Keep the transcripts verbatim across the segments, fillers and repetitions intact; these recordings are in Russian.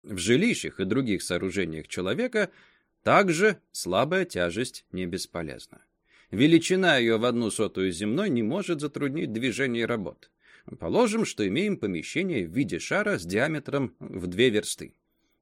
В жилищах и других сооружениях человека также слабая тяжесть не бесполезна. Величина ее в одну сотую земной не может затруднить движение работ. Положим, что имеем помещение в виде шара с диаметром в две версты.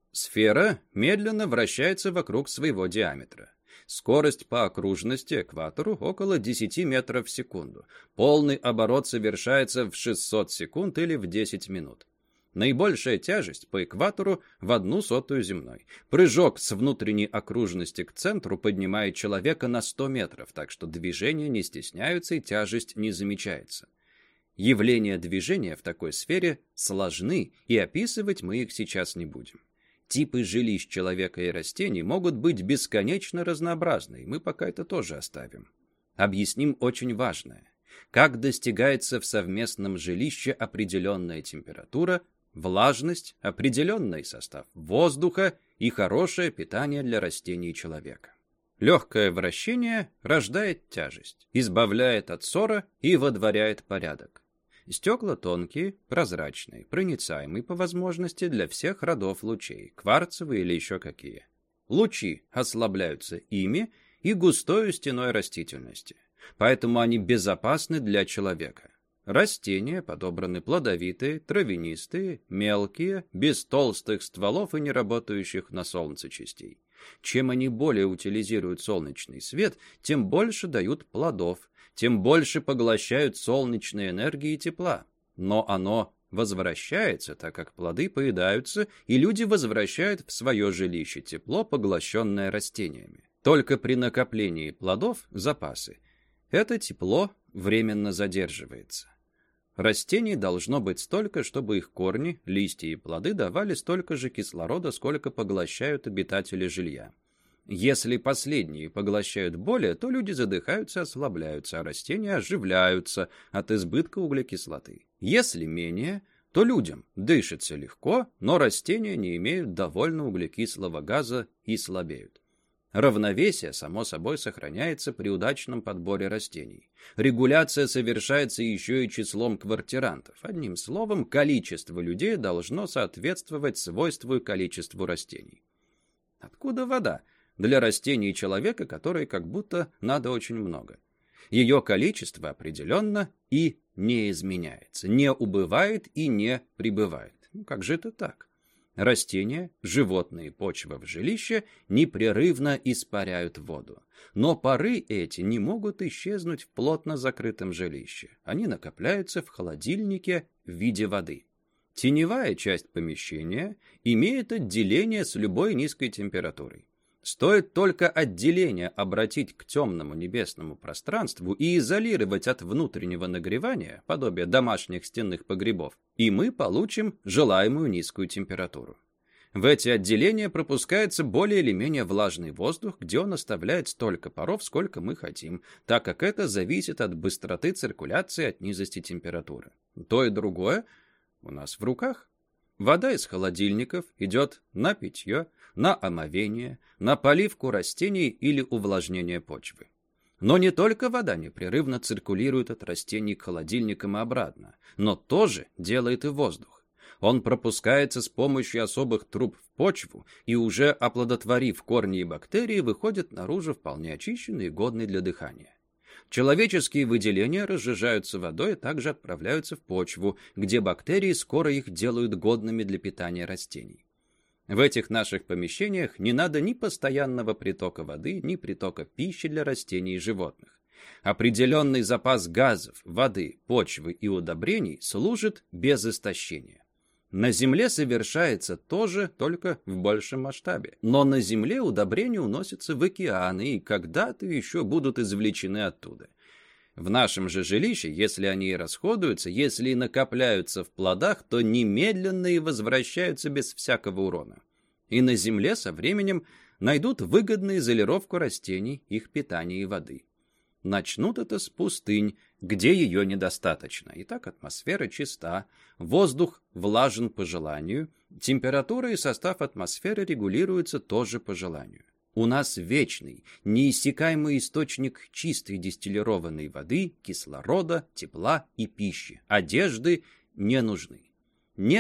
Сфера медленно вращается вокруг своего диаметра. Скорость по окружности экватору около десяти метров в секунду. Полный оборот совершается в шестьсот секунд или в десять минут. Наибольшая тяжесть по экватору в одну сотую земной. Прыжок с внутренней окружности к центру поднимает человека на сто метров, так что движения не стесняются и тяжесть не замечается. Явления движения в такой сфере сложны, и описывать мы их сейчас не будем. Типы жилищ человека и растений могут быть бесконечно разнообразны, и мы пока это тоже оставим. Объясним очень важное. Как достигается в совместном жилище определенная температура, влажность, определенный состав воздуха и хорошее питание для растений и человека. Легкое вращение рождает тяжесть, избавляет от ссора и водворяет порядок. Стекла тонкие, прозрачные, проницаемые по возможности для всех родов лучей, кварцевые или еще какие. Лучи ослабляются ими и густой стеной растительности, поэтому они безопасны для человека. Растения подобраны плодовитые, травянистые, мелкие, без толстых стволов и не работающих на солнце частей. Чем они более утилизируют солнечный свет, тем больше дают плодов, тем больше поглощают солнечной энергии и тепла. Но оно возвращается, так как плоды поедаются, и люди возвращают в свое жилище тепло, поглощенное растениями. Только при накоплении плодов, запасы, это тепло временно задерживается. Растений должно быть столько, чтобы их корни, листья и плоды давали столько же кислорода, сколько поглощают обитатели жилья. Если последние поглощают более, то люди задыхаются и ослабляются, а растения оживляются от избытка углекислоты. Если менее, то людям дышится легко, но растения не имеют довольно углекислого газа и слабеют. Равновесие, само собой, сохраняется при удачном подборе растений. Регуляция совершается еще и числом квартирантов. Одним словом, количество людей должно соответствовать свойству и количеству растений. Откуда вода? Для растений и человека, которой как будто надо очень много. Ее количество определенно и не изменяется, не убывает и не прибывает. Ну, как же это так? Растения, животные, почва в жилище непрерывно испаряют воду. Но пары эти не могут исчезнуть в плотно закрытом жилище. Они накопляются в холодильнике в виде воды. Теневая часть помещения имеет отделение с любой низкой температурой. Стоит только отделение обратить к темному небесному пространству и изолировать от внутреннего нагревания, подобие домашних стенных погребов, и мы получим желаемую низкую температуру. В эти отделения пропускается более или менее влажный воздух, где он оставляет столько паров, сколько мы хотим, так как это зависит от быстроты циркуляции, от низости температуры. То и другое у нас в руках. Вода из холодильников идет на питье, на омовение, на поливку растений или увлажнение почвы. Но не только вода непрерывно циркулирует от растений к холодильникам и обратно, но тоже делает и воздух. Он пропускается с помощью особых труб в почву и, уже оплодотворив корни и бактерии, выходит наружу вполне очищенный и годный для дыхания. Человеческие выделения разжижаются водой и также отправляются в почву, где бактерии скоро их делают годными для питания растений. В этих наших помещениях не надо ни постоянного притока воды, ни притока пищи для растений и животных. Определенный запас газов, воды, почвы и удобрений служит без истощения. На Земле совершается то же, только в большем масштабе. Но на Земле удобрения уносятся в океаны и когда-то еще будут извлечены оттуда. В нашем же жилище, если они и расходуются, если и накопляются в плодах, то немедленно и возвращаются без всякого урона. И на Земле со временем найдут выгодную изолировку растений, их питания и воды. Начнут это с пустынь, где ее недостаточно. Итак, атмосфера чиста, воздух влажен по желанию, температура и состав атмосферы регулируются тоже по желанию. У нас вечный, неиссякаемый источник чистой дистиллированной воды, кислорода, тепла и пищи. Одежды не нужны. Нет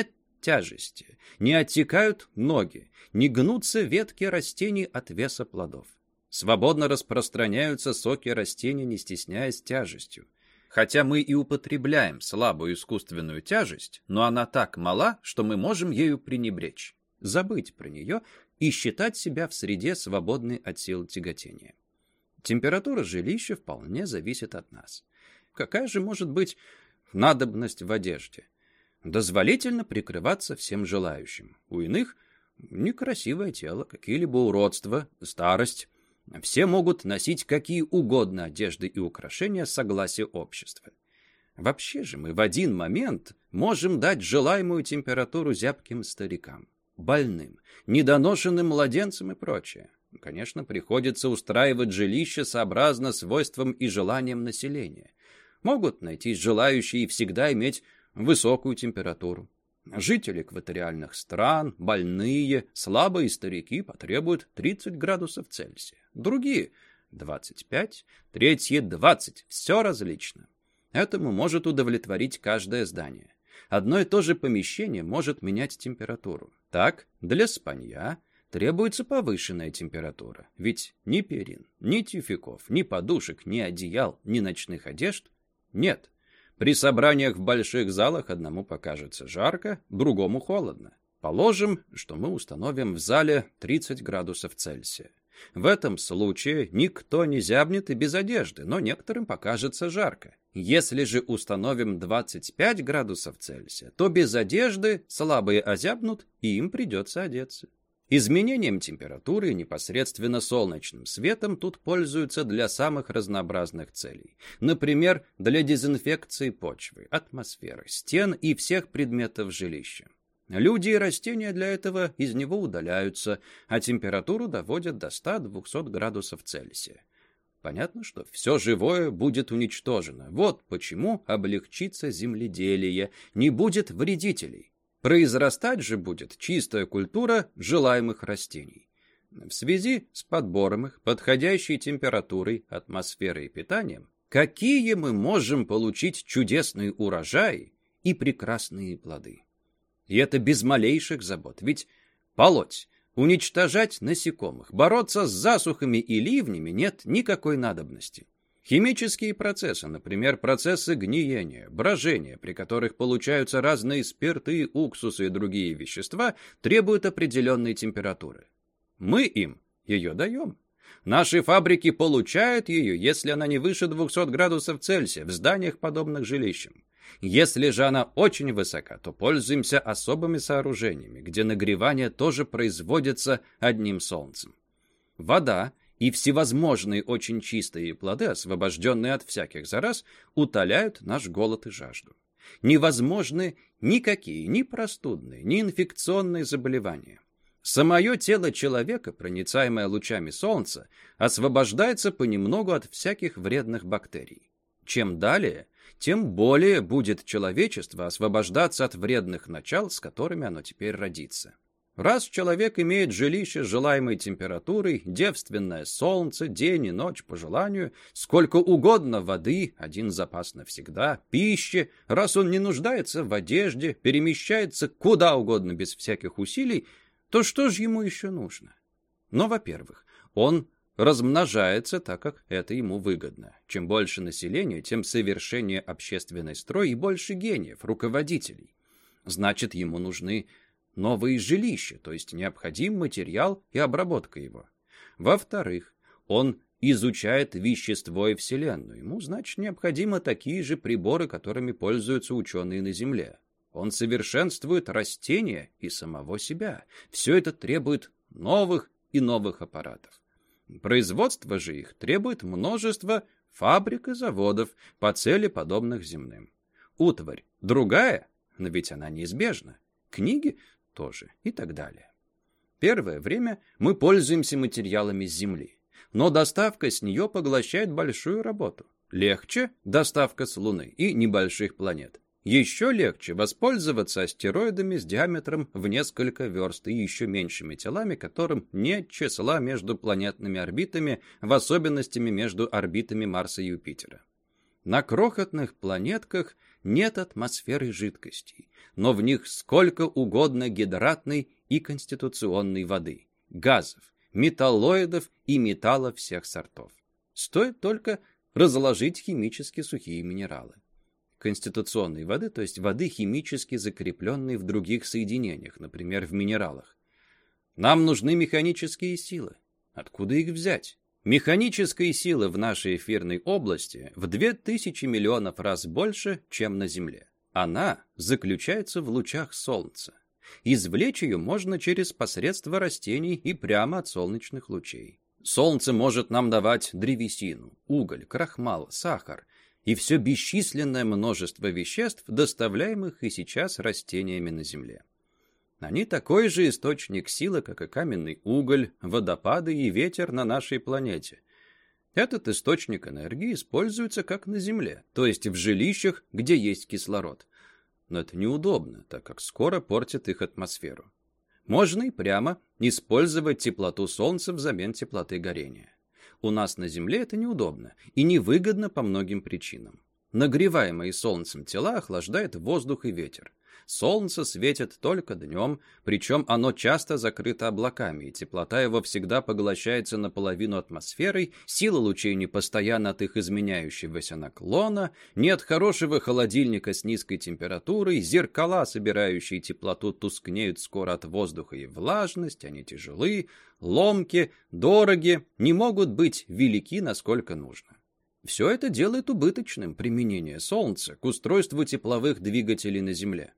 тяжести, не оттекают ноги, не гнутся ветки растений от веса плодов. Свободно распространяются соки растений, не стесняясь тяжестью. Хотя мы и употребляем слабую искусственную тяжесть, но она так мала, что мы можем ею пренебречь, забыть про нее и считать себя в среде, свободной от сил тяготения. Температура жилища вполне зависит от нас. Какая же может быть надобность в одежде? Дозволительно прикрываться всем желающим. У иных некрасивое тело, какие-либо уродства, старость. Все могут носить какие угодно одежды и украшения с согласия общества. Вообще же мы в один момент можем дать желаемую температуру зябким старикам, больным, недоношенным младенцам и прочее. Конечно, приходится устраивать жилище сообразно свойствам и желаниям населения. Могут найтись желающие всегда иметь высокую температуру. Жители экваториальных стран, больные, слабые старики потребуют тридцать градусов Цельсия. Другие – двадцать пять, третьи – двадцать. Все различно. Этому может удовлетворить каждое здание. Одно и то же помещение может менять температуру. Так, для спанья требуется повышенная температура. Ведь ни перин, ни тюфяков, ни подушек, ни одеял, ни ночных одежд нет. При собраниях в больших залах одному покажется жарко, другому холодно. Положим, что мы установим в зале тридцать градусов Цельсия. В этом случае никто не зябнет и без одежды, но некоторым покажется жарко. Если же установим двадцать пять градусов Цельсия, то без одежды слабые озябнут, и им придется одеться. Изменением температуры и непосредственно солнечным светом тут пользуются для самых разнообразных целей. Например, для дезинфекции почвы, атмосферы, стен и всех предметов жилища. Люди и растения для этого из него удаляются, а температуру доводят до ста-двухсот градусов Цельсия. Понятно, что все живое будет уничтожено. Вот почему облегчится земледелие, не будет вредителей. Произрастать же будет чистая культура желаемых растений. В связи с подбором их, подходящей температурой, атмосферой и питанием, какие мы можем получить чудесные урожаи и прекрасные плоды? И это без малейших забот, ведь полоть, уничтожать насекомых, бороться с засухами и ливнями нет никакой надобности. Химические процессы, например, процессы гниения, брожения, при которых получаются разные спирты, уксусы и другие вещества, требуют определенной температуры. Мы им ее даем. Наши фабрики получают ее, если она не выше двухсот градусов Цельсия в зданиях, подобных жилищам. Если же она очень высока, то пользуемся особыми сооружениями, где нагревание тоже производится одним солнцем. Вода и всевозможные очень чистые плоды, освобожденные от всяких зараз, утоляют наш голод и жажду. Невозможны никакие ни простудные, ни инфекционные заболевания. Самое тело человека, проницаемое лучами солнца, освобождается понемногу от всяких вредных бактерий. Чем далее, тем более будет человечество освобождаться от вредных начал, с которыми оно теперь родится. Раз человек имеет жилище с желаемой температурой, девственное солнце, день и ночь по желанию, сколько угодно воды, один запас навсегда, пищи, раз он не нуждается в одежде, перемещается куда угодно без всяких усилий, то что же ему еще нужно? Но, во-первых, он размножается так, как это ему выгодно. Чем больше населения, тем совершеннее общественный строй и больше гениев, руководителей. Значит, ему нужны новые жилища, то есть необходим материал и обработка его. Во-вторых, он изучает вещество и Вселенную. Ему, значит, необходимы такие же приборы, которыми пользуются ученые на Земле. Он совершенствует растения и самого себя. Все это требует новых и новых аппаратов. Производство же их требует множества фабрик и заводов по цели, подобных земным. Утварь другая, но ведь она неизбежна. Книги тоже и так далее. Первое время мы пользуемся материалами с Земли, но доставка с нее поглощает большую работу. Легче доставка с Луны и небольших планет. Еще легче воспользоваться астероидами с диаметром в несколько верст и еще меньшими телами, которым нет числа между планетными орбитами, в особенности между орбитами Марса и Юпитера. На крохотных планетках нет атмосферы жидкостей, но в них сколько угодно гидратной и конституционной воды, газов, металлоидов и металлов всех сортов. Стоит только разложить химически сухие минералы. Конституционной воды, то есть воды, химически закрепленной в других соединениях, например, в минералах. Нам нужны механические силы. Откуда их взять? Механической силы в нашей эфирной области в две тысячи миллионов раз больше, чем на Земле. Она заключается в лучах Солнца. Извлечь ее можно через посредство растений и прямо от солнечных лучей. Солнце может нам давать древесину, уголь, крахмал, сахар и все бесчисленное множество веществ, доставляемых и сейчас растениями на Земле. Они такой же источник силы, как и каменный уголь, водопады и ветер на нашей планете. Этот источник энергии используется как на Земле, то есть в жилищах, где есть кислород. Но это неудобно, так как скоро портит их атмосферу. Можно и прямо использовать теплоту Солнца взамен теплоты горения. У нас на Земле это неудобно и невыгодно по многим причинам. Нагреваемые Солнцем тела охлаждает воздух и ветер. Солнце светит только днем, причем оно часто закрыто облаками, и теплота его всегда поглощается наполовину атмосферой, сила лучей не постоянна от их изменяющегося наклона, нет хорошего холодильника с низкой температурой, зеркала, собирающие теплоту, тускнеют скоро от воздуха и влажности, они тяжелы, ломки, дороги, не могут быть велики, насколько нужно. Все это делает убыточным применение Солнца к устройству тепловых двигателей на Земле.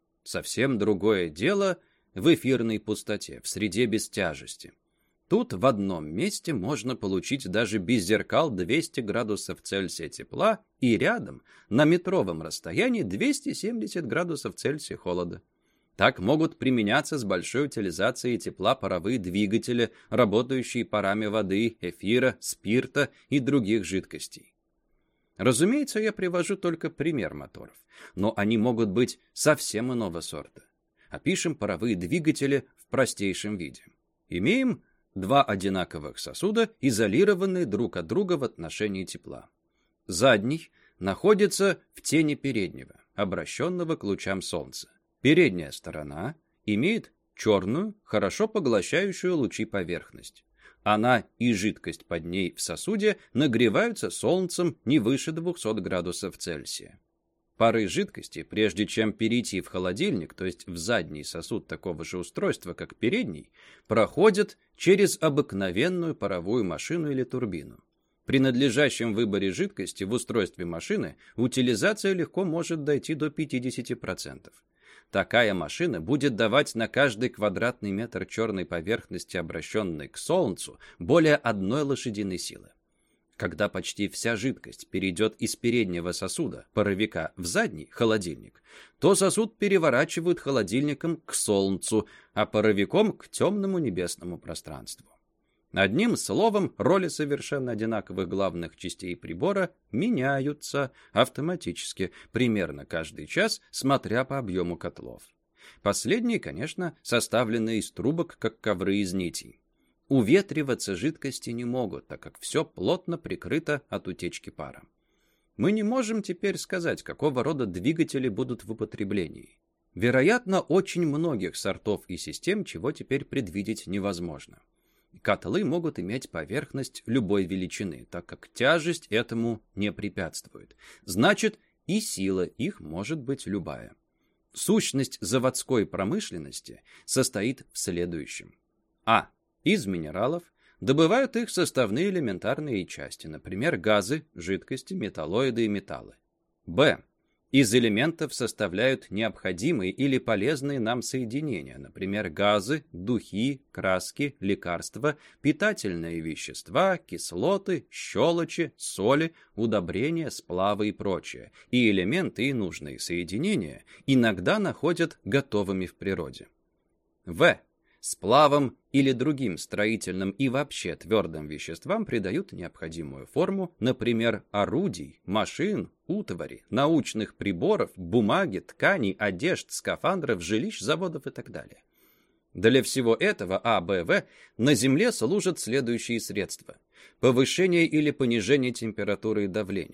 Совсем другое дело в эфирной пустоте, в среде без тяжести. Тут в одном месте можно получить даже без зеркал двести градусов Цельсия тепла и рядом, на метровом расстоянии, двести семьдесят градусов Цельсия холода. Так могут применяться с большой утилизацией тепла паровые двигатели, работающие парами воды, эфира, спирта и других жидкостей. Разумеется, я привожу только пример моторов, но они могут быть совсем иного сорта. Опишем паровые двигатели в простейшем виде. Имеем два одинаковых сосуда, изолированные друг от друга в отношении тепла. Задний находится в тени переднего, обращенного к лучам Солнца. Передняя сторона имеет черную, хорошо поглощающую лучи поверхность. Она и жидкость под ней в сосуде нагреваются солнцем не выше двухсот градусов Цельсия. Пары жидкости, прежде чем перейти в холодильник, то есть в задний сосуд такого же устройства, как передний, проходят через обыкновенную паровую машину или турбину. При надлежащем выборе жидкости в устройстве машины утилизация легко может дойти до пятидесяти процентов. Такая машина будет давать на каждый квадратный метр черной поверхности, обращенной к Солнцу, более одной лошадиной силы. Когда почти вся жидкость перейдет из переднего сосуда, паровика, в задний, холодильник, то сосуд переворачивают холодильником к Солнцу, а паровиком к темному небесному пространству. Одним словом, роли совершенно одинаковых главных частей прибора меняются автоматически, примерно каждый час, смотря по объему котлов. Последние, конечно, составлены из трубок, как ковры из нитей. Уветриваться жидкости не могут, так как все плотно прикрыто от утечки пара. Мы не можем теперь сказать, какого рода двигатели будут в употреблении. Вероятно, очень многих сортов и систем, чего теперь предвидеть невозможно. Котлы могут иметь поверхность любой величины, так как тяжесть этому не препятствует. Значит, и сила их может быть любая. Сущность заводской промышленности состоит в следующем. А. Из минералов добывают их составные элементарные части, например, газы, жидкости, металлоиды и металлы. Б. Из элементов составляют необходимые или полезные нам соединения, например, газы, духи, краски, лекарства, питательные вещества, кислоты, щелочи, соли, удобрения, сплавы и прочее. И элементы и нужные соединения иногда находят готовыми в природе. В. Сплавам или другим строительным и вообще твердым веществам придают необходимую форму, например, орудий, машин, утвари, научных приборов, бумаги, тканей, одежд, скафандров, жилищ, заводов и так далее. Для всего этого А, Б, В на Земле служат следующие средства. Повышение или понижение температуры и давления,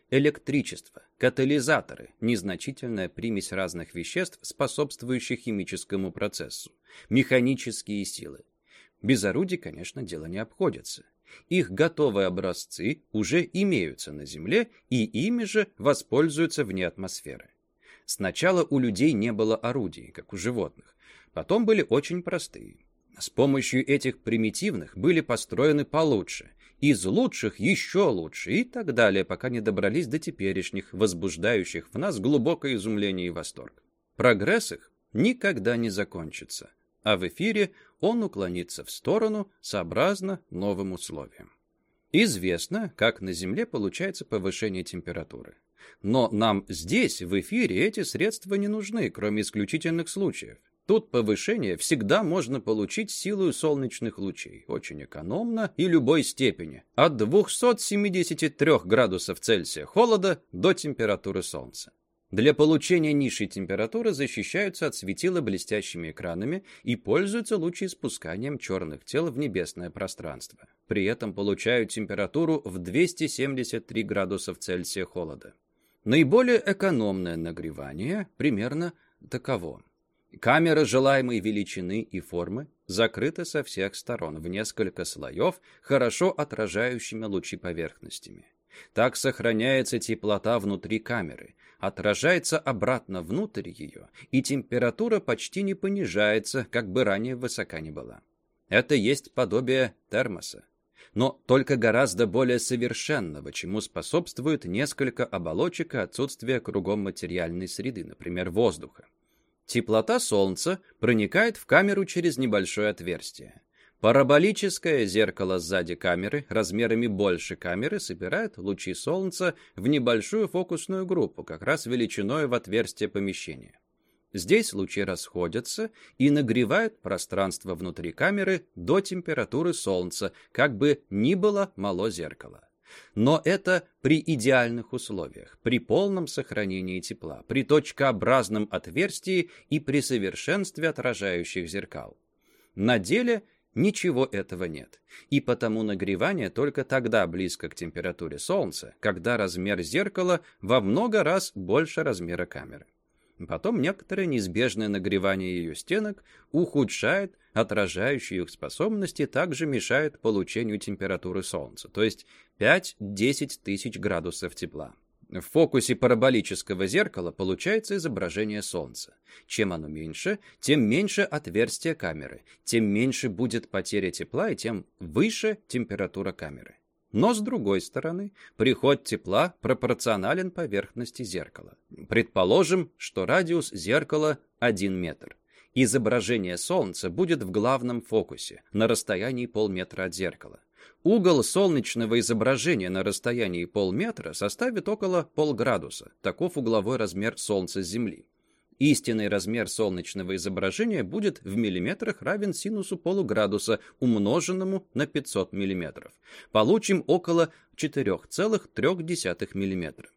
Электричество, катализаторы, незначительная примесь разных веществ, способствующих химическому процессу, механические силы. Без орудий, конечно, дело не обходится. Их готовые образцы уже имеются на Земле, и ими же воспользуются вне атмосферы. Сначала у людей не было орудий, как у животных. Потом были очень простые. С помощью этих примитивных были построены получше, из лучших еще лучше и так далее, пока не добрались до теперешних, возбуждающих в нас глубокое изумление и восторг. Прогресс их никогда не закончится, а в эфире он уклонится в сторону сообразно новым условиям. Известно, как на Земле получается повышение температуры. Но нам здесь, в эфире, эти средства не нужны, кроме исключительных случаев. Тут повышение всегда можно получить силой солнечных лучей, очень экономно и любой степени, от двухсот семидесяти трёх градусов Цельсия холода до температуры Солнца. Для получения низшей температуры защищаются от светила блестящими экранами и пользуются лучеиспусканием черных тел в небесное пространство. При этом получают температуру в двести семьдесят три градусов Цельсия холода. Наиболее экономное нагревание примерно таково. Камера желаемой величины и формы закрыта со всех сторон в несколько слоев, хорошо отражающими лучи поверхностями. Так сохраняется теплота внутри камеры, отражается обратно внутрь ее, и температура почти не понижается, как бы ранее высока ни была. Это есть подобие термоса, но только гораздо более совершенного, чему способствует несколько оболочек и отсутствие кругом материальной среды, например, воздуха. Теплота Солнца проникает в камеру через небольшое отверстие. Параболическое зеркало сзади камеры, размерами больше камеры, собирает лучи Солнца в небольшую фокусную группу, как раз величиной в отверстие помещения. Здесь лучи расходятся и нагревают пространство внутри камеры до температуры Солнца, как бы ни было мало зеркало. Но это при идеальных условиях, при полном сохранении тепла, при точкообразном отверстии и при совершенстве отражающих зеркал. На деле ничего этого нет, и потому нагревание только тогда близко к температуре Солнца, когда размер зеркала во много раз больше размера камеры. Потом некоторое неизбежное нагревание ее стенок ухудшает отражающие их способности, также мешает получению температуры Солнца, то есть пять-десять тысяч градусов тепла. В фокусе параболического зеркала получается изображение Солнца. Чем оно меньше, тем меньше отверстие камеры, тем меньше будет потеря тепла и тем выше температура камеры. Но, с другой стороны, приход тепла пропорционален поверхности зеркала. Предположим, что радиус зеркала один метр. Изображение Солнца будет в главном фокусе, на расстоянии полметра от зеркала. Угол солнечного изображения на расстоянии полметра составит около полградуса. Таков угловой размер Солнца с Земли. Истинный размер солнечного изображения будет в миллиметрах равен синусу полуградуса, умноженному на пятьсот миллиметров. Получим около четыре целых три десятых миллиметра.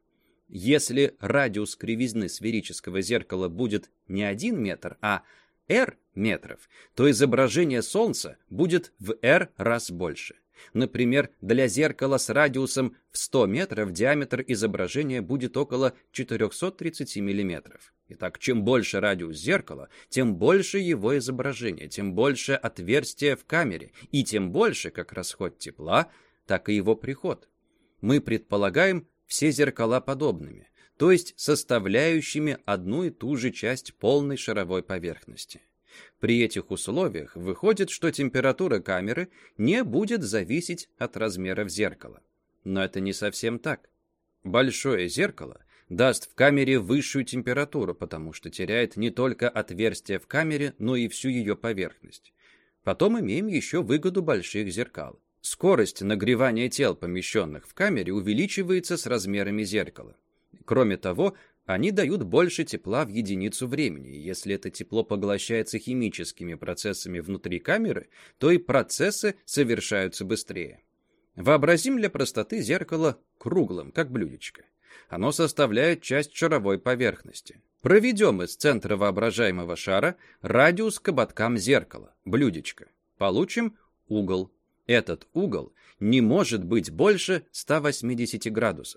Если радиус кривизны сферического зеркала будет не один метр, а r метров, то изображение Солнца будет в r раз больше. Например, для зеркала с радиусом в сто метров диаметр изображения будет около четыреста тридцать миллиметров. Итак, чем больше радиус зеркала, тем больше его изображение, тем больше отверстие в камере, и тем больше как расход тепла, так и его приход. Мы предполагаем все зеркала подобными, то есть составляющими одну и ту же часть полной шаровой поверхности. При этих условиях выходит, что температура камеры не будет зависеть от размеров зеркала. Но это не совсем так. Большое зеркало даст в камере высшую температуру, потому что теряет не только отверстие в камере, но и всю ее поверхность. Потом имеем еще выгоду больших зеркал. Скорость нагревания тел, помещенных в камере, увеличивается с размерами зеркала. Кроме того, они дают больше тепла в единицу времени, и если это тепло поглощается химическими процессами внутри камеры, то и процессы совершаются быстрее. Вообразим для простоты зеркало круглым, как блюдечко. Оно составляет часть шаровой поверхности. Проведем из центра воображаемого шара радиус к ободкам зеркала, блюдечко. Получим угол. Этот угол не может быть больше ста восьмидесяти градусов.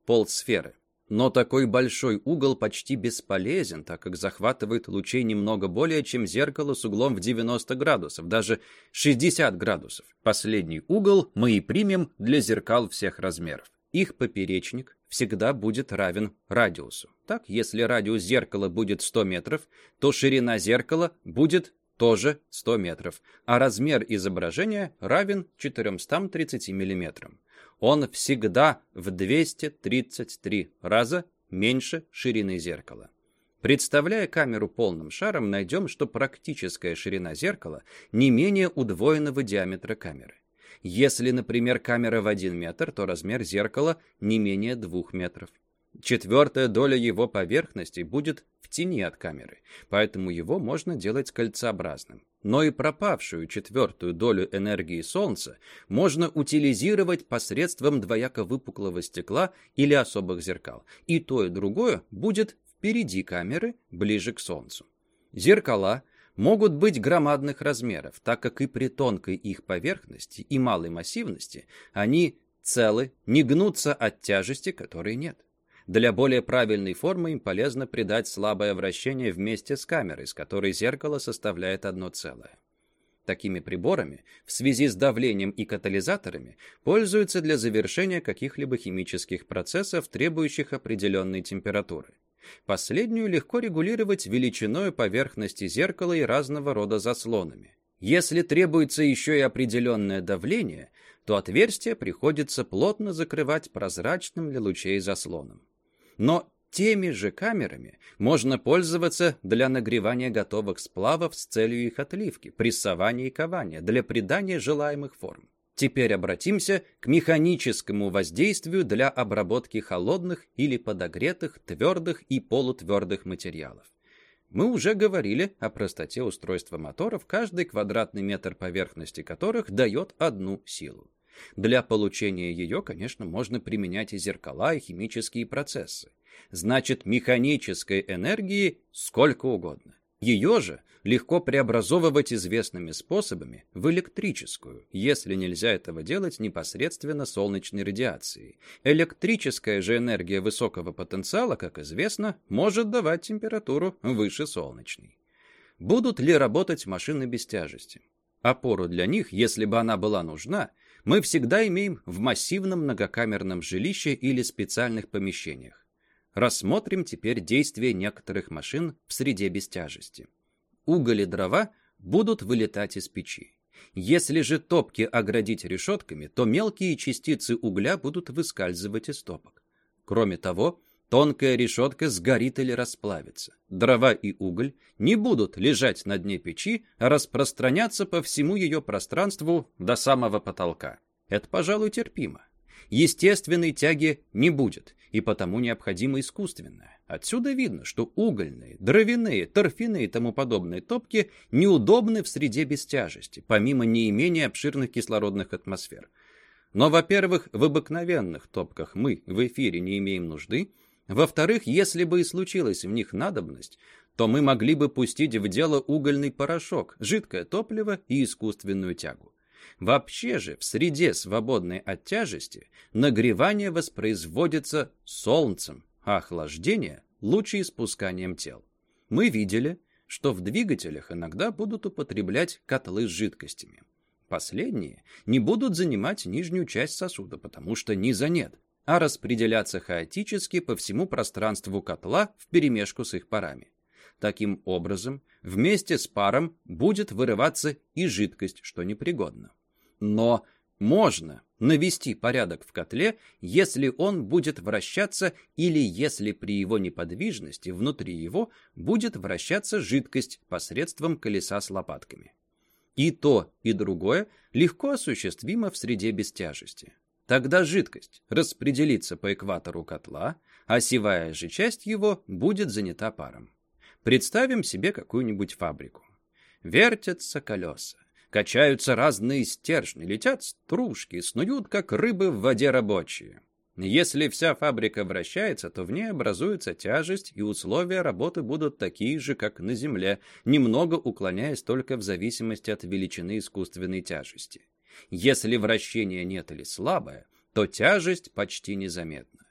пол сферы. Но такой большой угол почти бесполезен, так как захватывает лучей немного более, чем зеркало с углом в девяносто градусов, даже шестьдесят градусов. Последний угол мы и примем для зеркал всех размеров. Их поперечник всегда будет равен радиусу. Так, если радиус зеркала будет сто метров, то ширина зеркала будет тоже сто метров, а размер изображения равен четырёмстам тридцати миллиметрам. Он всегда в двести тридцать три раза меньше ширины зеркала. Представляя камеру полным шаром, найдем, что практическая ширина зеркала не менее удвоенного диаметра камеры. Если, например, камера в один метр, то размер зеркала не менее двух метров. Четвертая доля его поверхности будет в тени от камеры, поэтому его можно делать кольцеобразным. Но и пропавшую четвертую долю энергии Солнца можно утилизировать посредством двояко выпуклого стекла или особых зеркал. И то, и другое будет впереди камеры, ближе к Солнцу. Зеркала могут быть громадных размеров, так как и при тонкой их поверхности и малой массивности они целы, не гнутся от тяжести, которой нет. Для более правильной формы им полезно придать слабое вращение вместе с камерой, с которой зеркало составляет одно целое. Такими приборами, в связи с давлением и катализаторами, пользуются для завершения каких-либо химических процессов, требующих определенной температуры. Последнюю легко регулировать величиной поверхности зеркала и разного рода заслонами. Если требуется еще и определенное давление, то отверстие приходится плотно закрывать прозрачным для лучей заслоном. Но теми же камерами можно пользоваться для нагревания готовых сплавов с целью их отливки, прессования и кования, для придания желаемых форм. Теперь обратимся к механическому воздействию для обработки холодных или подогретых, твердых и полутвердых материалов. Мы уже говорили о простоте устройства моторов, каждый квадратный метр поверхности которых дает одну силу. Для получения ее, конечно, можно применять и зеркала, и химические процессы. Значит, механической энергии сколько угодно. Ее же легко преобразовывать известными способами в электрическую, если нельзя этого делать непосредственно солнечной радиацией. Электрическая же энергия высокого потенциала, как известно, может давать температуру выше солнечной. Будут ли работать машины без тяжести? Опору для них, если бы она была нужна, мы всегда имеем в массивном многокамерном жилище или специальных помещениях. Рассмотрим теперь действие некоторых машин в среде без тяжести. Уголь и дрова будут вылетать из печи. Если же топки оградить решетками, то мелкие частицы угля будут выскальзывать из топок. Кроме того, тонкая решетка сгорит или расплавится. Дрова и уголь не будут лежать на дне печи, а распространяться по всему ее пространству до самого потолка. Это, пожалуй, терпимо. Естественной тяги не будет, и потому необходимо искусственное. Отсюда видно, что угольные, дровяные, торфяные и тому подобные топки неудобны в среде без тяжести, помимо неимения обширных кислородных атмосфер. Но, во-первых, в обыкновенных топках мы в эфире не имеем нужды. Во-вторых, если бы и случилась в них надобность, то мы могли бы пустить в дело угольный порошок, жидкое топливо и искусственную тягу. Вообще же в среде, свободной от тяжести, нагревание воспроизводится солнцем, а охлаждение – лучеиспусканием тел. Мы видели, что в двигателях иногда будут употреблять котлы с жидкостями. Последние не будут занимать нижнюю часть сосуда, потому что низа нет, а распределяться хаотически по всему пространству котла вперемешку с их парами. Таким образом, вместе с паром будет вырываться и жидкость, что непригодно. Но можно навести порядок в котле, если он будет вращаться или если при его неподвижности внутри его будет вращаться жидкость посредством колеса с лопатками. И то, и другое легко осуществимо в среде без тяжести. Тогда жидкость распределится по экватору котла, а осевая же часть его будет занята паром. Представим себе какую-нибудь фабрику. Вертятся колеса, качаются разные стержни, летят стружки, снуют, как рыбы в воде рабочие. Если вся фабрика вращается, то в ней образуется тяжесть, и условия работы будут такие же, как на Земле, немного уклоняясь только в зависимости от величины искусственной тяжести. Если вращения нет или слабое, то тяжесть почти незаметна.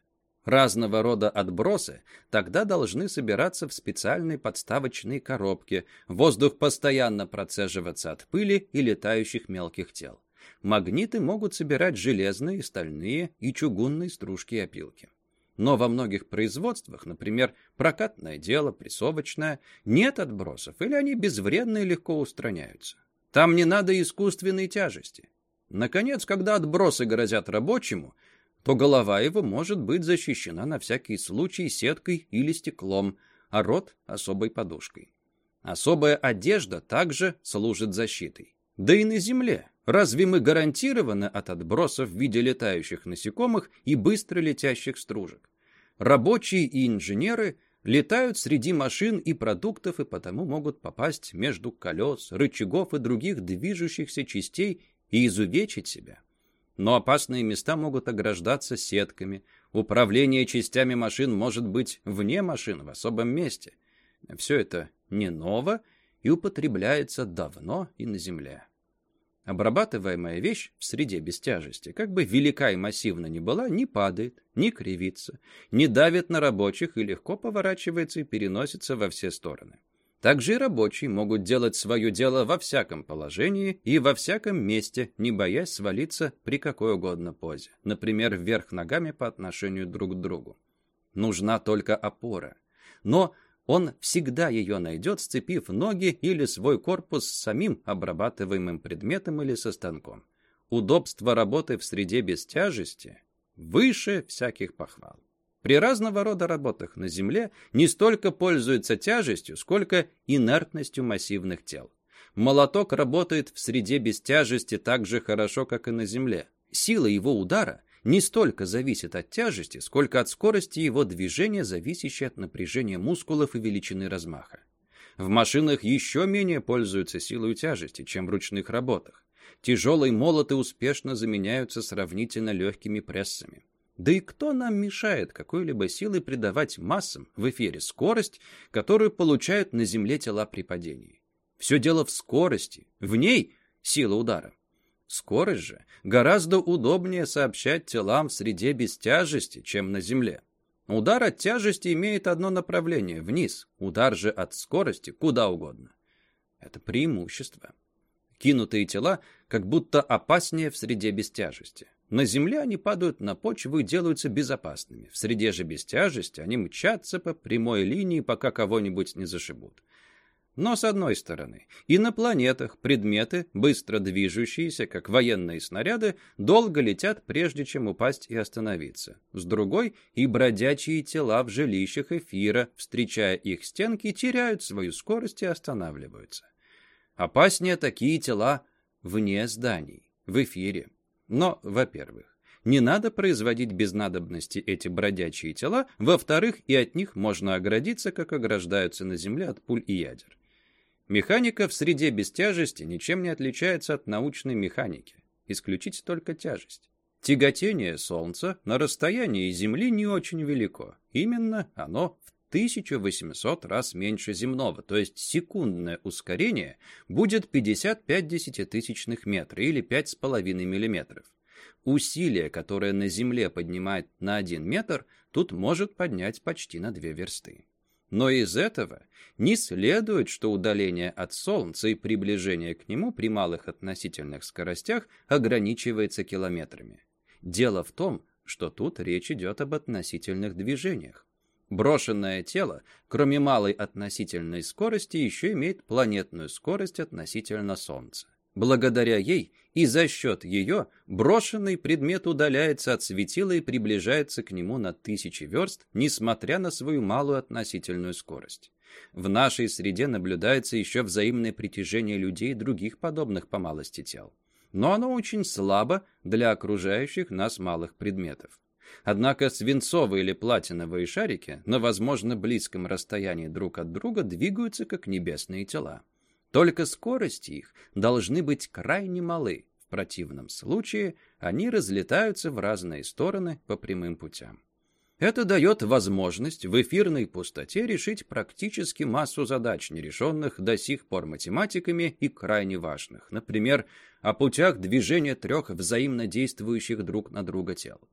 Разного рода отбросы тогда должны собираться в специальной подставочной коробке, воздух постоянно процеживаться от пыли и летающих мелких тел. Магниты могут собирать железные, стальные и чугунные стружки и опилки. Но во многих производствах, например, прокатное дело, прессовочное, нет отбросов, или они безвредны и легко устраняются. Там не надо искусственной тяжести. Наконец, когда отбросы грозят рабочему, то голова его может быть защищена на всякий случай сеткой или стеклом, а рот — особой подушкой. Особая одежда также служит защитой. Да и на земле. Разве мы гарантированы от отбросов в виде летающих насекомых и быстро летящих стружек? Рабочие и инженеры летают среди машин и продуктов и потому могут попасть между колес, рычагов и других движущихся частей и изувечить себя. Но опасные места могут ограждаться сетками. Управление частями машин может быть вне машин, в особом месте. Все это не ново и употребляется давно и на земле. Обрабатываемая вещь в среде без тяжести, как бы велика и массивна ни была, не падает, не кривится, не давит на рабочих и легко поворачивается и переносится во все стороны. Также и рабочие могут делать свое дело во всяком положении и во всяком месте, не боясь свалиться при какой угодно позе, например, вверх ногами по отношению друг к другу. Нужна только опора. Но он всегда ее найдет, сцепив ноги или свой корпус с самим обрабатываемым предметом или со станком. Удобство работы в среде без тяжести выше всяких похвал. При разного рода работах на Земле не столько пользуется тяжестью, сколько инертностью массивных тел. Молоток работает в среде без тяжести так же хорошо, как и на Земле. Сила его удара не столько зависит от тяжести, сколько от скорости его движения, зависящей от напряжения мускулов и величины размаха. В машинах еще менее пользуются силой тяжести, чем в ручных работах. Тяжелые молоты успешно заменяются сравнительно легкими прессами. Да и кто нам мешает какой-либо силой придавать массам в эфире скорость, которую получают на Земле тела при падении? Все дело в скорости, в ней сила удара. Скорость же гораздо удобнее сообщать телам в среде без тяжести, чем на Земле. Удар от тяжести имеет одно направление – вниз, удар же от скорости куда угодно. Это преимущество. Кинутые тела как будто опаснее в среде без тяжести. На Земле они падают на почву и делаются безопасными. В среде же без тяжести они мчатся по прямой линии, пока кого-нибудь не зашибут. Но с одной стороны, и на планетах предметы, быстро движущиеся, как военные снаряды, долго летят, прежде чем упасть и остановиться. С другой, и бродячие тела в жилищах эфира, встречая их стенки, теряют свою скорость и останавливаются. Опаснее такие тела вне зданий, в эфире. Но, во-первых, не надо производить без надобности эти бродячие тела, во-вторых, и от них можно оградиться, как ограждаются на Земле от пуль и ядер. Механика в среде без тяжести ничем не отличается от научной механики. Исключить только тяжесть. Тяготение Солнца на расстоянии Земли не очень велико. Именно оно в тысячу восемьсот раз меньше земного, то есть секундное ускорение будет пятьдесят пять десятитысячных метра или пять с половиной миллиметров. Усилие, которое на Земле поднимает на один метр, тут может поднять почти на две версты. Но из этого не следует, что удаление от Солнца и приближение к нему при малых относительных скоростях ограничивается километрами. Дело в том, что тут речь идет об относительных движениях. Брошенное тело, кроме малой относительной скорости, еще имеет планетную скорость относительно Солнца. Благодаря ей и за счет ее брошенный предмет удаляется от светила и приближается к нему на тысячи верст, несмотря на свою малую относительную скорость. В нашей среде наблюдается еще взаимное притяжение людей и других подобных по малости тел. Но оно очень слабо для окружающих нас малых предметов. Однако свинцовые или платиновые шарики на, возможно, близком расстоянии друг от друга двигаются как небесные тела. Только скорости их должны быть крайне малы. В противном случае они разлетаются в разные стороны по прямым путям. Это дает возможность в эфирной пустоте решить практически массу задач, нерешенных до сих пор математиками и крайне важных. Например, о путях движения трех взаимно действующих друг на друга тел.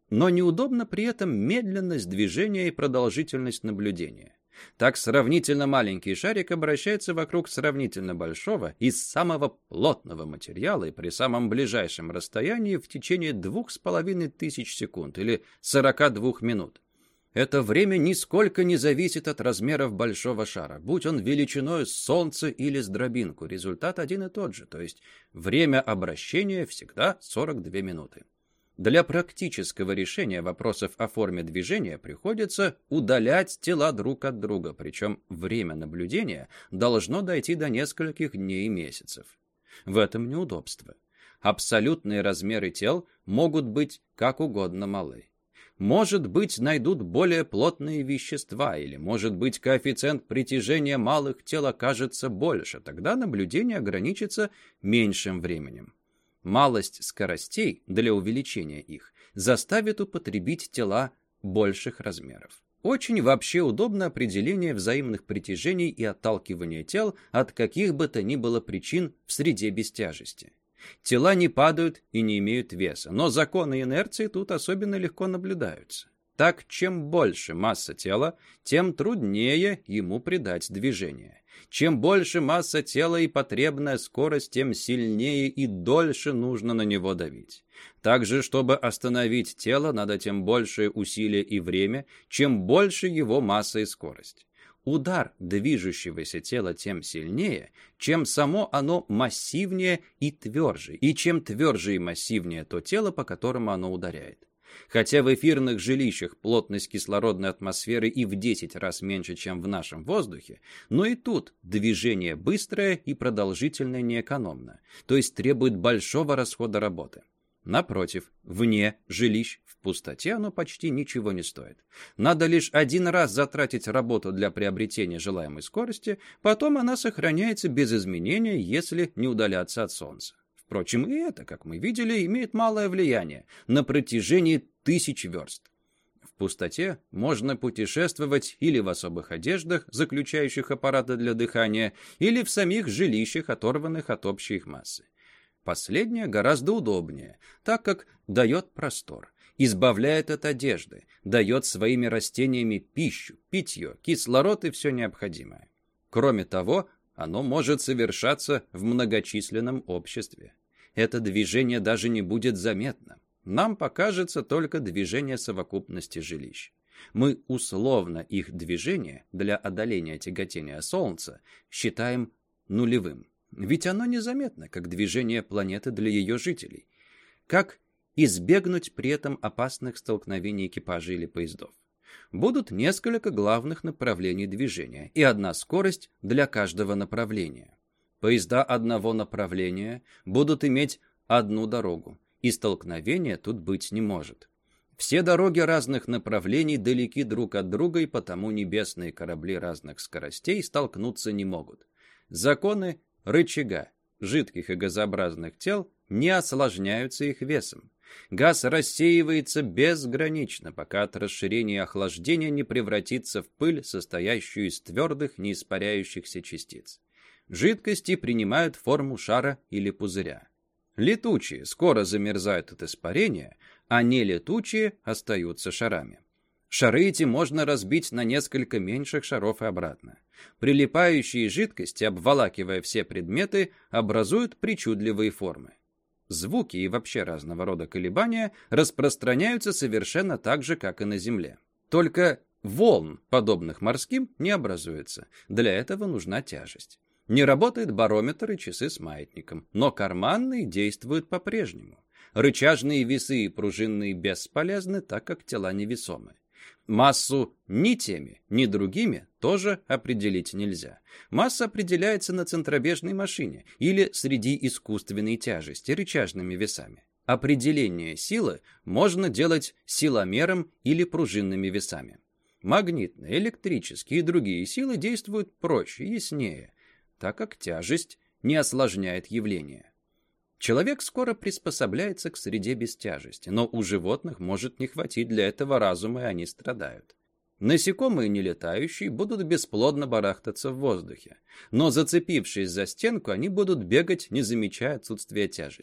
Но неудобна при этом медленность движения и продолжительность наблюдения. Так сравнительно маленький шарик обращается вокруг сравнительно большого из самого плотного материала и при самом ближайшем расстоянии в течение двух с половиной тысяч секунд или сорока двух минут. Это время нисколько не зависит от размеров большого шара, будь он величиной с Солнце или с дробинку. Результат один и тот же, то есть время обращения всегда сорок две минуты. Для практического решения вопросов о форме движения приходится удалять тела друг от друга, причем время наблюдения должно дойти до нескольких дней и месяцев. В этом неудобство. Абсолютные размеры тел могут быть как угодно малы. Может быть, найдут более плотные вещества, или, может быть, коэффициент притяжения малых тел окажется больше, тогда наблюдение ограничится меньшим временем. Малость скоростей для увеличения их заставит употребить тела больших размеров. Очень вообще удобно определение взаимных притяжений и отталкивания тел от каких бы то ни было причин в среде без тяжести. Тела не падают и не имеют веса, но законы инерции тут особенно легко наблюдаются. Так, чем больше масса тела, тем труднее ему придать движение. Чем больше масса тела и потребная скорость, тем сильнее и дольше нужно на него давить. Также, чтобы остановить тело, надо тем большее усилие и время, чем больше его масса и скорость. Удар движущегося тела тем сильнее, чем само оно массивнее и тверже, и чем тверже и массивнее то тело, по которому оно ударяет. Хотя в эфирных жилищах плотность кислородной атмосферы и в десять раз меньше, чем в нашем воздухе, но и тут движение быстрое и продолжительное неэкономно, то есть требует большого расхода работы. Напротив, вне жилищ, в пустоте оно почти ничего не стоит. Надо лишь один раз затратить работу для приобретения желаемой скорости, потом она сохраняется без изменения, если не удаляться от Солнца. Впрочем, и это, как мы видели, имеет малое влияние на протяжении тысяч верст. В пустоте можно путешествовать или в особых одеждах, заключающих аппараты для дыхания, или в самих жилищах, оторванных от общей их массы. Последнее гораздо удобнее, так как дает простор, избавляет от одежды, дает своими растениями пищу, питье, кислород и все необходимое. Кроме того, оно может совершаться в многочисленном обществе. Это движение даже не будет заметно. Нам покажется только движение совокупности жилищ. Мы условно их движение для одоления тяготения Солнца считаем нулевым. Ведь оно незаметно, как движение планеты для ее жителей. Как избегнуть при этом опасных столкновений экипажей или поездов? Будут несколько главных направлений движения и одна скорость для каждого направления. Поезда одного направления будут иметь одну дорогу, и столкновения тут быть не может. Все дороги разных направлений далеки друг от друга, и потому небесные корабли разных скоростей столкнуться не могут. Законы рычага жидких и газообразных тел не осложняются их весом. Газ рассеивается безгранично, пока от расширения и охлаждения не превратится в пыль, состоящую из твердых, неиспаряющихся частиц. Жидкости принимают форму шара или пузыря. Летучие скоро замерзают от испарения, а нелетучие остаются шарами. Шары эти можно разбить на несколько меньших шаров и обратно. Прилипающие жидкости, обволакивая все предметы, образуют причудливые формы. Звуки и вообще разного рода колебания распространяются совершенно так же, как и на Земле. Только волн, подобных морским, не образуется. Для этого нужна тяжесть. Не работает барометр и часы с маятником, но карманные действуют по-прежнему. Рычажные весы и пружинные бесполезны, так как тела невесомы. Массу ни теми, ни другими тоже определить нельзя. Масса определяется на центробежной машине или среди искусственной тяжести рычажными весами. Определение силы можно делать силомером или пружинными весами. Магнитные, электрические и другие силы действуют проще, яснее, так как тяжесть не осложняет явление. Человек скоро приспособляется к среде без тяжести, но у животных может не хватить для этого разума, и они страдают. Насекомые нелетающие будут бесплодно барахтаться в воздухе, но, зацепившись за стенку, они будут бегать, не замечая отсутствия тяжести.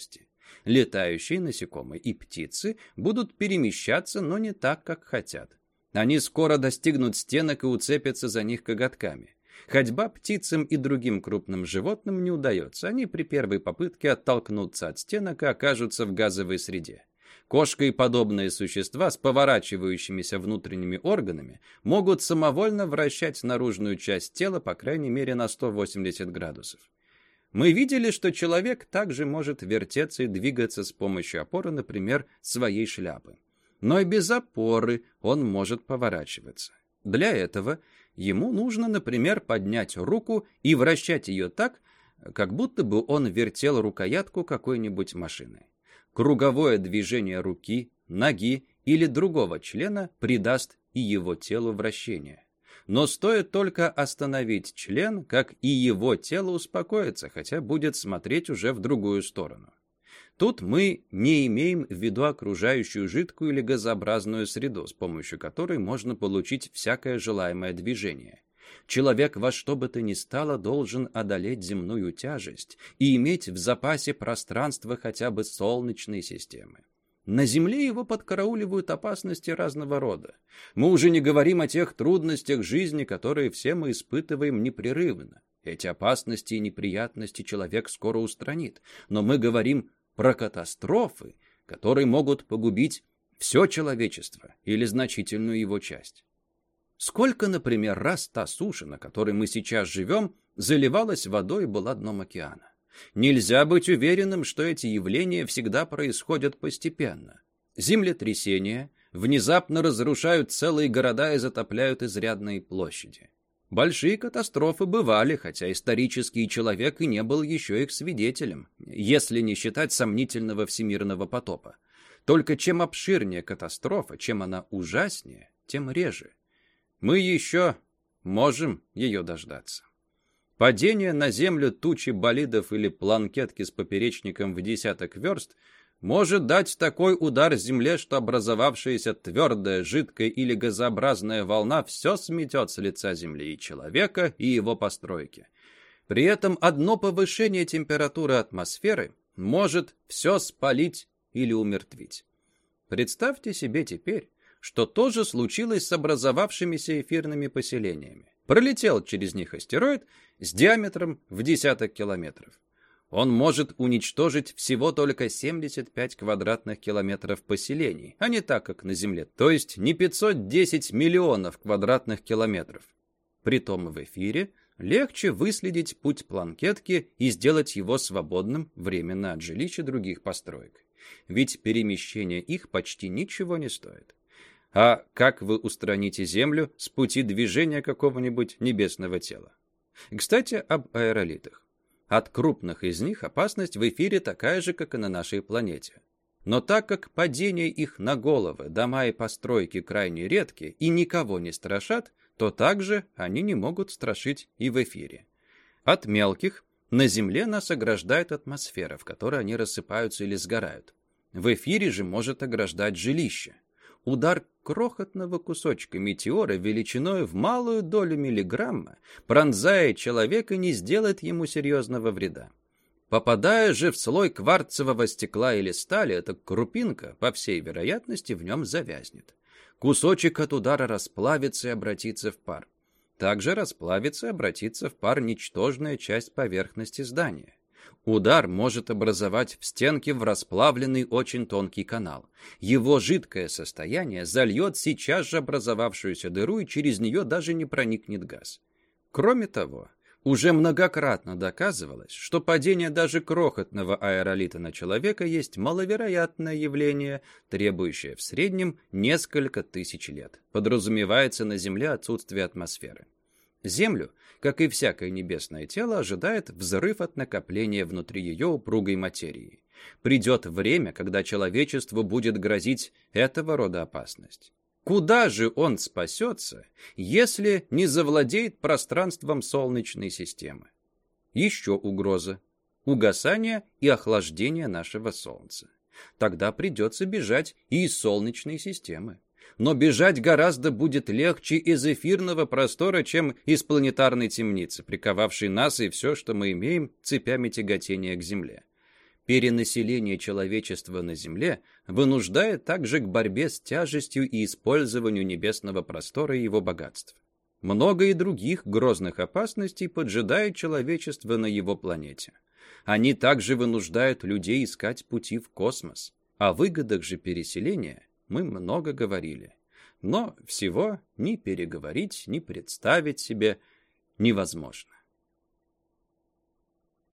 Летающие насекомые и птицы будут перемещаться, но не так, как хотят. Они скоро достигнут стенок и уцепятся за них коготками. Ходьба птицам и другим крупным животным не удается. Они при первой попытке оттолкнутся от стенок и окажутся в газовой среде. Кошка и подобные существа с поворачивающимися внутренними органами могут самовольно вращать наружную часть тела, по крайней мере, на сто восемьдесят градусов. Мы видели, что человек также может вертеться и двигаться с помощью опоры, например, своей шляпы. Но и без опоры он может поворачиваться. Для этого ему нужно, например, поднять руку и вращать ее так, как будто бы он вертел рукоятку какой-нибудь машины. Круговое движение руки, ноги или другого члена придаст и его телу вращение. Но стоит только остановить член, как и его тело успокоится, хотя будет смотреть уже в другую сторону. Тут мы не имеем в виду окружающую жидкую или газообразную среду, с помощью которой можно получить всякое желаемое движение. Человек во что бы то ни стало должен одолеть земную тяжесть и иметь в запасе пространство хотя бы Солнечной системы. На Земле его подкарауливают опасности разного рода. Мы уже не говорим о тех трудностях жизни, которые все мы испытываем непрерывно. Эти опасности и неприятности человек скоро устранит. Но мы говорим про катастрофы, которые могут погубить все человечество или значительную его часть. Сколько, например, раз та суша, на которой мы сейчас живем, заливалась водой и была дном океана? Нельзя быть уверенным, что эти явления всегда происходят постепенно. Землетрясения внезапно разрушают целые города и затопляют изрядные площади. Большие катастрофы бывали, хотя исторический человек и не был еще их свидетелем, если не считать сомнительного всемирного потопа. Только чем обширнее катастрофа, чем она ужаснее, тем реже. Мы еще можем ее дождаться. Падение на землю тучи болидов или планкетки с поперечником в десяток верст может дать такой удар земле, что образовавшаяся твердая, жидкая или газообразная волна все сметет с лица земли и человека, и его постройки. При этом одно повышение температуры атмосферы может все спалить или умертвить. Представьте себе теперь, что тоже случилось с образовавшимися эфирными поселениями. Пролетел через них астероид с диаметром в десяток километров. Он может уничтожить всего только семьдесят пять квадратных километров поселений, а не так, как на Земле, то есть не пятьсот десять миллионов квадратных километров. Притом в эфире легче выследить путь планкетки и сделать его свободным временно от жилищ и других построек. Ведь перемещение их почти ничего не стоит. А как вы устраните Землю с пути движения какого-нибудь небесного тела? Кстати, об аэролитах. От крупных из них опасность в эфире такая же, как и на нашей планете. Но так как падение их на головы, дома и постройки крайне редки и никого не страшат, то также они не могут страшить и в эфире. От мелких на Земле нас ограждает атмосфера, в которой они рассыпаются или сгорают. В эфире же может ограждать жилище. Удар крохотного кусочка метеора величиной в малую долю миллиграмма, пронзая человека, не сделает ему серьезного вреда. Попадая же в слой кварцевого стекла или стали, эта крупинка, по всей вероятности, в нем завязнет. Кусочек от удара расплавится и обратится в пар. Также расплавится и обратится в пар ничтожная часть поверхности здания. Удар может образовать в стенке в расплавленный очень тонкий канал. Его жидкое состояние зальет сейчас же образовавшуюся дыру, и через нее даже не проникнет газ. Кроме того, уже многократно доказывалось, что падение даже крохотного аэролита на человека есть маловероятное явление, требующее в среднем несколько тысяч лет. Подразумевается на Земле отсутствие атмосферы. Землю, как и всякое небесное тело, ожидает взрыв от накопления внутри ее упругой материи. Придет время, когда человечеству будет грозить этого рода опасность. Куда же он спасется, если не завладеет пространством Солнечной системы? Еще угроза – угасание и охлаждение нашего Солнца. Тогда придется бежать и из Солнечной системы. Но бежать гораздо будет легче из эфирного простора, чем из планетарной темницы, приковавшей нас и все, что мы имеем, цепями тяготения к Земле. Перенаселение человечества на Земле вынуждает также к борьбе с тяжестью и использованию небесного простора и его богатств. Много и других грозных опасностей поджидает человечество на его планете. Они также вынуждают людей искать пути в космос. О выгодах же переселения мы много говорили. Но всего ни переговорить, ни представить себе невозможно.